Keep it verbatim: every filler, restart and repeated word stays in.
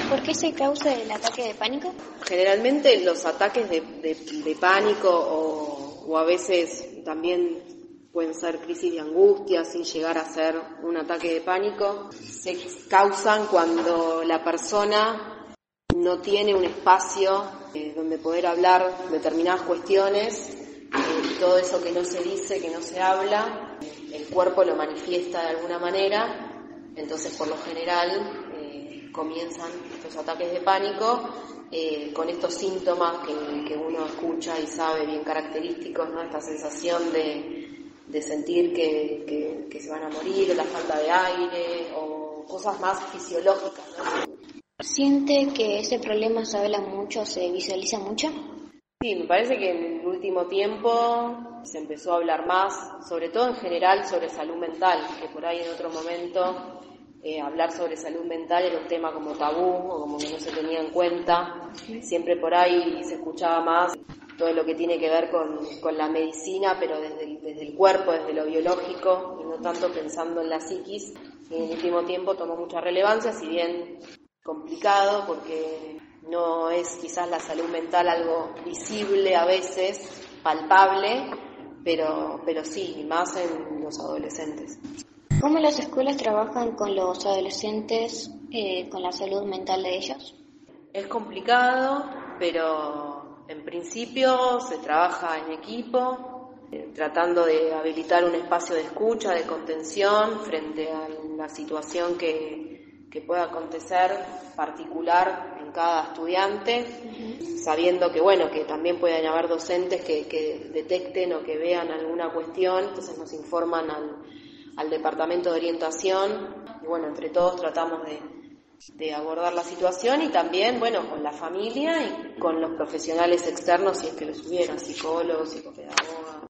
¿Por qué se causa el ataque de pánico? Generalmente los ataques de, de, de pánico o, o a veces también pueden ser crisis de angustia sin llegar a ser un ataque de pánico, se causan cuando la persona no tiene un espacio eh, donde poder hablar determinadas cuestiones eh, y todo eso que no se dice, que no se habla, el cuerpo lo manifiesta de alguna manera, entonces por lo general comienzan estos ataques de pánico eh, con estos síntomas que, que uno escucha y sabe bien característicos, ¿no? Esta sensación de, de sentir que, que, que se van a morir, o la falta de aire, o cosas más fisiológicas, ¿no? ¿Siente que ese problema se habla mucho, se visualiza mucho? Sí, me parece que en el último tiempo se empezó a hablar más, sobre todo en general sobre salud mental, que por ahí en otro momento Eh, hablar sobre salud mental era un tema como tabú o como que no se tenía en cuenta. Siempre por ahí se escuchaba más todo lo que tiene que ver con, con la medicina, pero desde el, desde el cuerpo, desde lo biológico, y no tanto pensando en la psiquis. Y en el último tiempo tomó mucha relevancia, si bien complicado, porque no es quizás la salud mental algo visible a veces, palpable, pero, pero sí, más en los adolescentes. ¿Cómo las escuelas trabajan con los adolescentes, eh, con la salud mental de ellos? Es complicado, pero en principio se trabaja en equipo, eh, tratando de habilitar un espacio de escucha, de contención frente a la situación que, que pueda acontecer particular en cada estudiante, uh-huh. Sabiendo que bueno, que también pueden haber docentes que, que detecten o que vean alguna cuestión, entonces nos informan al al departamento de orientación y bueno, entre todos tratamos de, de abordar la situación y también, bueno, con la familia y con los profesionales externos si es que los hubiera, psicólogos, psicopedagogos.